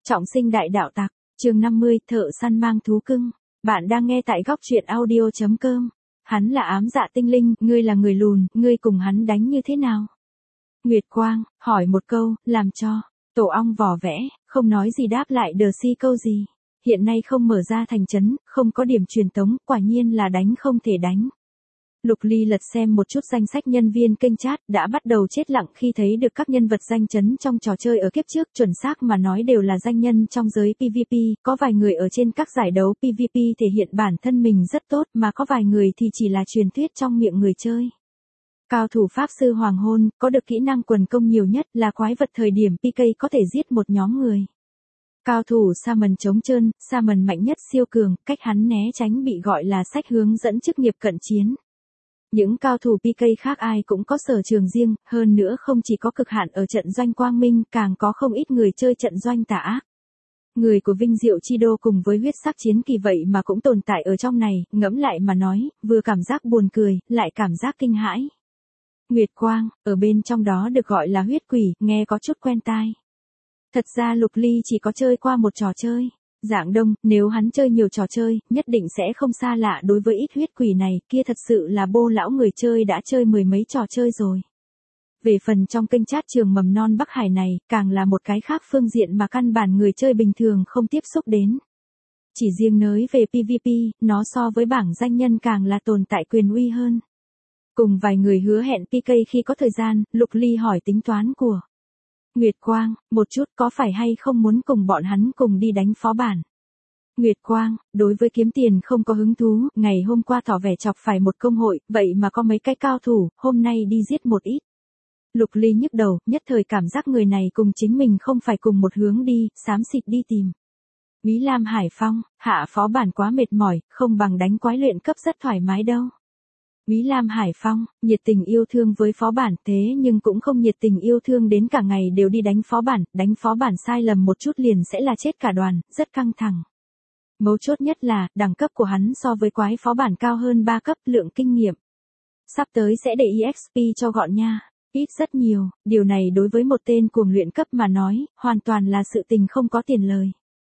Trọng sinh đại đạo tặc, chương 50, thợ săn mang thú cưng. Bạn đang nghe tại góc truyện audio.com. Hắn là ám dạ tinh linh, ngươi là người lùn, ngươi cùng hắn đánh như thế nào? Nguyệt Quang, hỏi một câu, làm cho, tổ ong vỏ vẽ, không nói gì đáp lại đờ si câu gì. Hiện nay không mở ra thành trấn, không có điểm truyền tống, quả nhiên là đánh không thể đánh. Lục Ly lật xem một chút danh sách nhân viên kênh chat, đã bắt đầu chết lặng khi thấy được các nhân vật danh chấn trong trò chơi ở kiếp trước, chuẩn xác mà nói đều là danh nhân trong giới PvP, có vài người ở trên các giải đấu PvP thể hiện bản thân mình rất tốt, mà có vài người thì chỉ là truyền thuyết trong miệng người chơi. Cao thủ Pháp Sư Hoàng Hôn, có được kỹ năng quần công nhiều nhất, là quái vật thời điểm PK có thể giết một nhóm người. Cao thủ Shaman chống trơn, Shaman mạnh nhất siêu cường, cách hắn né tránh bị gọi là sách hướng dẫn chức nghiệp cận chiến. Những cao thủ PK khác ai cũng có sở trường riêng, hơn nữa không chỉ có cực hạn ở trận doanh quang minh, càng có không ít người chơi trận doanh tà ác. Người của Vinh Diệu Chi Đô cùng với huyết sắc chiến kỳ vậy mà cũng tồn tại ở trong này, ngẫm lại mà nói, vừa cảm giác buồn cười, lại cảm giác kinh hãi. Nguyệt Quang, ở bên trong đó được gọi là huyết quỷ, nghe có chút quen tai. Thật ra Lục Ly chỉ có chơi qua một trò chơi. Dạng Đông, nếu hắn chơi nhiều trò chơi, nhất định sẽ không xa lạ đối với ít huyết quỷ này, kia thật sự là bô lão người chơi đã chơi mười mấy trò chơi rồi. Về phần trong kênh chat trường mầm non Bắc Hải này, càng là một cái khác phương diện mà căn bản người chơi bình thường không tiếp xúc đến. Chỉ riêng nói về PvP, nó so với bảng danh nhân càng là tồn tại quyền uy hơn. Cùng vài người hứa hẹn PK khi có thời gian, Lục Ly hỏi tính toán của Nguyệt Quang, một chút có phải hay không muốn cùng bọn hắn cùng đi đánh phó bản. Nguyệt Quang, đối với kiếm tiền không có hứng thú, ngày hôm qua tỏ vẻ chọc phải một công hội, vậy mà có mấy cái cao thủ, hôm nay đi giết một ít. Lục Ly nhức đầu, nhất thời cảm giác người này cùng chính mình không phải cùng một hướng đi, xám xịt đi tìm. Mỹ Lam Hải Phong, hạ phó bản quá mệt mỏi, không bằng đánh quái luyện cấp rất thoải mái đâu. Mỹ Lam Hải Phong, nhiệt tình yêu thương với phó bản thế nhưng cũng không nhiệt tình yêu thương đến cả ngày đều đi đánh phó bản sai lầm một chút liền sẽ là chết cả đoàn, rất căng thẳng. Mấu chốt nhất là, đẳng cấp của hắn so với quái phó bản cao hơn 3 cấp, lượng kinh nghiệm. Sắp tới sẽ để EXP cho gọn nha, ít rất nhiều, điều này đối với một tên cuồng luyện cấp mà nói, hoàn toàn là sự tình không có tiền lời.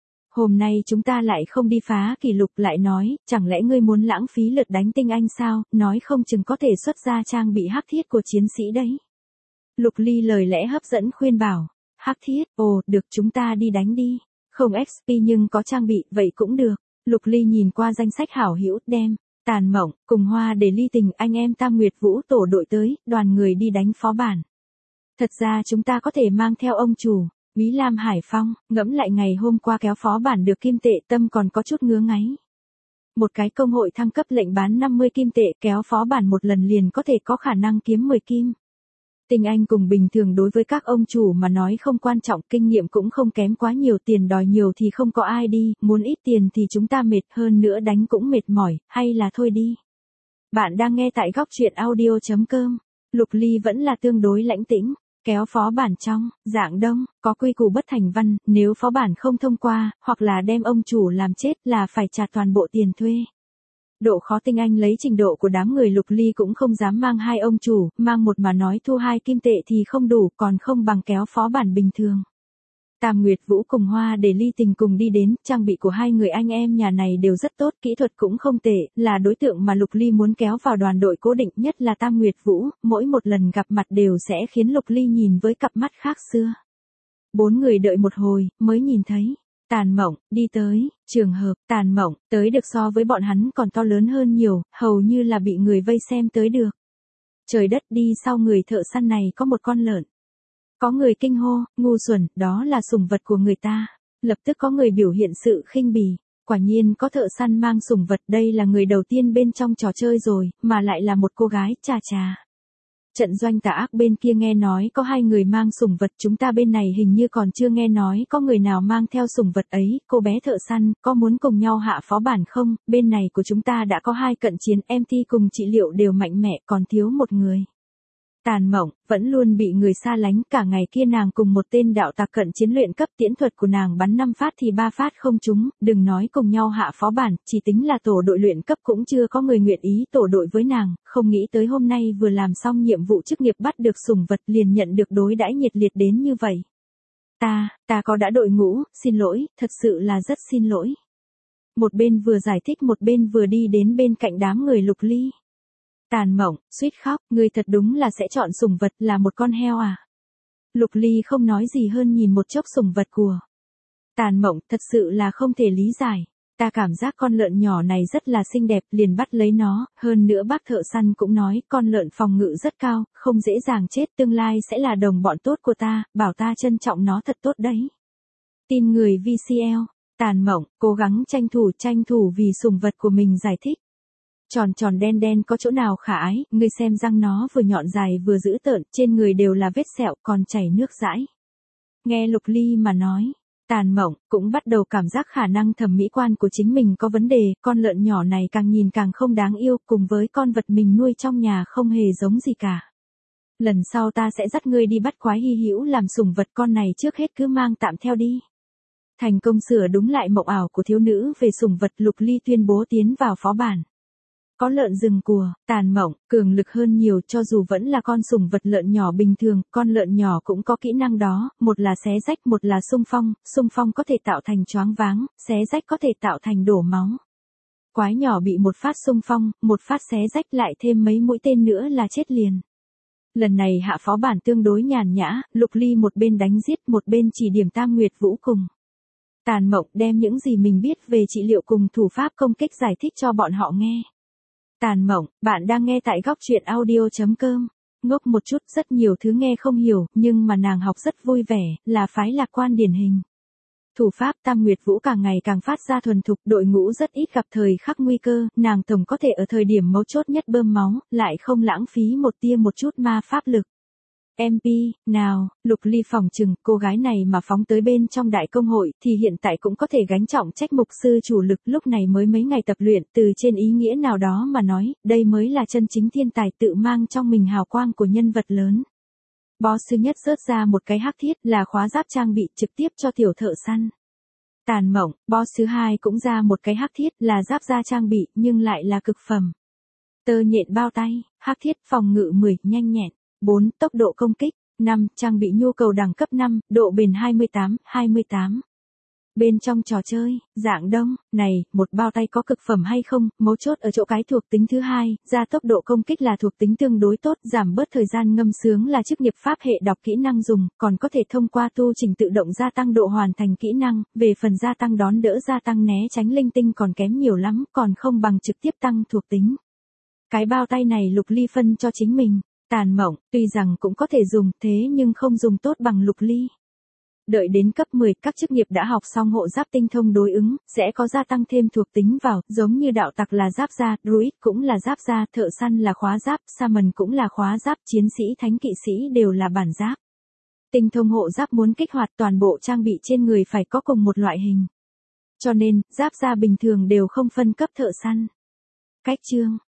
Hôm nay chúng ta lại không đi phá kỷ lục lại nói, chẳng lẽ ngươi muốn lãng phí lượt đánh tinh anh sao, nói không chừng có thể xuất ra trang bị hắc thiết của chiến sĩ đấy. Lục Ly lời lẽ hấp dẫn khuyên bảo, hắc thiết, ồ, được chúng ta đi đánh đi, không XP nhưng có trang bị, vậy cũng được. Lục Ly nhìn qua danh sách hảo hữu, đem, Tàn Mộng, cùng Hoa để ly tình anh em Tam Nguyệt Vũ tổ đội tới, đoàn người đi đánh phó bản. Thật ra chúng ta có thể mang theo ông chủ. Mỹ Lam Hải Phong, ngẫm lại ngày hôm qua kéo phó bản được kim tệ tâm còn có chút ngứa ngáy. Một cái công hội thăng cấp lệnh bán 50 kim tệ kéo phó bản một lần liền có thể có khả năng kiếm 10 kim. Tình anh cùng bình thường đối với các ông chủ mà nói không quan trọng, kinh nghiệm cũng không kém quá nhiều, tiền đòi nhiều thì không có ai đi, muốn ít tiền thì chúng ta mệt hơn nữa đánh cũng mệt mỏi, hay là thôi đi. Bạn đang nghe tại góc truyện audio.com, Lục Ly vẫn là tương đối lãnh tĩnh. Kéo phó bản trong, Dạng Đông, có quy củ bất thành văn, nếu phó bản không thông qua, hoặc là đem ông chủ làm chết là phải trả toàn bộ tiền thuê. Độ khó tinh anh lấy trình độ của đám người Lục Ly cũng không dám mang hai ông chủ, mang một mà nói thu 2 kim tệ thì không đủ, còn không bằng kéo phó bản bình thường. Tam Nguyệt Vũ cùng Hoa để ly tình cùng đi đến, trang bị của hai người anh em nhà này đều rất tốt, kỹ thuật cũng không tệ, là đối tượng mà Lục Ly muốn kéo vào đoàn đội cố định, nhất là Tam Nguyệt Vũ, mỗi một lần gặp mặt đều sẽ khiến Lục Ly nhìn với cặp mắt khác xưa. 4 người đợi một hồi, mới nhìn thấy. Tàn Mộng, đi tới, trường hợp, Tàn Mộng, tới được so với bọn hắn còn to lớn hơn nhiều, hầu như là bị người vây xem tới được. Trời đất đi, sau người thợ săn này có một con lợn. Có người kinh hô, ngu xuẩn, đó là sủng vật của người ta. Lập tức có người biểu hiện sự khinh bỉ. Quả nhiên có thợ săn mang sủng vật, đây là người đầu tiên bên trong trò chơi rồi, mà lại là một cô gái, chà chà. Trận doanh tà ác bên kia nghe nói có 2 người mang sủng vật, chúng ta bên này hình như còn chưa nghe nói có người nào mang theo sủng vật ấy. Cô bé thợ săn, có muốn cùng nhau hạ phó bản không? Bên này của chúng ta đã có 2 cận chiến, MT cùng trị liệu đều mạnh mẽ, còn thiếu một người. Tàn Mộng, vẫn luôn bị người xa lánh, cả ngày kia nàng cùng một tên đạo tặc cận chiến luyện cấp, tiễn thuật của nàng bắn 5 phát thì 3 phát không trúng, đừng nói cùng nhau hạ phó bản, chỉ tính là tổ đội luyện cấp cũng chưa có người nguyện ý tổ đội với nàng, không nghĩ tới hôm nay vừa làm xong nhiệm vụ chức nghiệp bắt được sủng vật liền nhận được đối đãi nhiệt liệt đến như vậy. Ta có đã đội ngũ, xin lỗi, thật sự là rất xin lỗi. Một bên vừa giải thích một bên vừa đi đến bên cạnh đám người Lục Ly. Tàn Mộng, suýt khóc, ngươi thật đúng là sẽ chọn sủng vật là một con heo à? Lục Ly không nói gì hơn nhìn một chốc sủng vật của Tàn Mộng, thật sự là không thể lý giải. Ta cảm giác con lợn nhỏ này rất là xinh đẹp, liền bắt lấy nó, hơn nữa bác thợ săn cũng nói, con lợn phòng ngự rất cao, không dễ dàng chết, tương lai sẽ là đồng bọn tốt của ta, bảo ta trân trọng nó thật tốt đấy. Tin người VCL, Tàn Mộng, cố gắng tranh thủ vì sủng vật của mình giải thích. Tròn tròn đen đen có chỗ nào khả ái, ngươi xem răng nó vừa nhọn dài vừa dữ tợn, trên người đều là vết sẹo còn chảy nước dãi. Nghe Lục Ly mà nói, Tàn Mộng cũng bắt đầu cảm giác khả năng thẩm mỹ quan của chính mình có vấn đề, con lợn nhỏ này càng nhìn càng không đáng yêu, cùng với con vật mình nuôi trong nhà không hề giống gì cả. Lần sau ta sẽ dắt ngươi đi bắt quái hy hữu làm sủng vật, con này trước hết cứ mang tạm theo đi. Thành công sửa đúng lại mộng ảo của thiếu nữ về sủng vật, Lục Ly tuyên bố tiến vào phó bản. Có lợn rừng của Tàn Mộng, cường lực hơn nhiều, cho dù vẫn là con sủng vật lợn nhỏ bình thường, con lợn nhỏ cũng có kỹ năng đó, một là xé rách, một là xung phong có thể tạo thành choáng váng, xé rách có thể tạo thành đổ máu. Quái nhỏ bị một phát xung phong, một phát xé rách lại thêm mấy mũi tên nữa là chết liền. Lần này hạ phó bản tương đối nhàn nhã, Lục Ly một bên đánh giết một bên chỉ điểm Tam Nguyệt Vũ cùng Tàn Mộng đem những gì mình biết về trị liệu cùng thủ pháp công kích giải thích cho bọn họ nghe. Tàn Mộng, bạn đang nghe tại góc truyện audio.com. Ngốc một chút, rất nhiều thứ nghe không hiểu, nhưng mà nàng học rất vui vẻ, là phái lạc quan điển hình. Thủ pháp Tam Nguyệt Vũ càng ngày càng phát ra thuần thục, đội ngũ rất ít gặp thời khắc nguy cơ, nàng tổng có thể ở thời điểm mấu chốt nhất bơm máu, lại không lãng phí một tia một chút ma pháp lực. MP, nào, Lục Ly phòng chừng, cô gái này mà phóng tới bên trong đại công hội, thì hiện tại cũng có thể gánh trọng trách mục sư chủ lực, lúc này mới mấy ngày tập luyện, từ trên ý nghĩa nào đó mà nói, đây mới là chân chính thiên tài tự mang trong mình hào quang của nhân vật lớn. Boss thứ nhất rớt ra một cái hắc thiết là khóa giáp trang bị trực tiếp cho tiểu thợ săn. Tàn Mộng, boss thứ hai cũng ra một cái hắc thiết là giáp da trang bị, nhưng lại là cực phẩm. Tơ nhện bao tay, hắc thiết phòng ngự 10, nhanh nhẹn. 4. Tốc độ công kích. 5. Trang bị nhu cầu đẳng cấp 5, độ bền 28. Bên trong trò chơi, dạng đông, này, một bao tay có cực phẩm hay không, mấu chốt ở chỗ cái thuộc tính thứ hai, ra tốc độ công kích là thuộc tính tương đối tốt, giảm bớt thời gian ngâm sướng là chức nghiệp pháp hệ đọc kỹ năng dùng, còn có thể thông qua tu trình tự động gia tăng độ hoàn thành kỹ năng, về phần gia tăng đón đỡ gia tăng né tránh linh tinh còn kém nhiều lắm, còn không bằng trực tiếp tăng thuộc tính. Cái bao tay này Lục Ly phân cho chính mình. Tàn Mộng, tuy rằng cũng có thể dùng, thế nhưng không dùng tốt bằng Lục Ly. Đợi đến cấp 10, các chức nghiệp đã học xong hộ giáp tinh thông đối ứng, sẽ có gia tăng thêm thuộc tính vào, giống như đạo tặc là giáp da, druid cũng là giáp da, thợ săn là khóa giáp, shaman cũng là khóa giáp, chiến sĩ thánh kỵ sĩ đều là bản giáp. Tinh thông hộ giáp muốn kích hoạt toàn bộ trang bị trên người phải có cùng một loại hình. Cho nên, giáp da bình thường đều không phân cấp thợ săn. Cách chương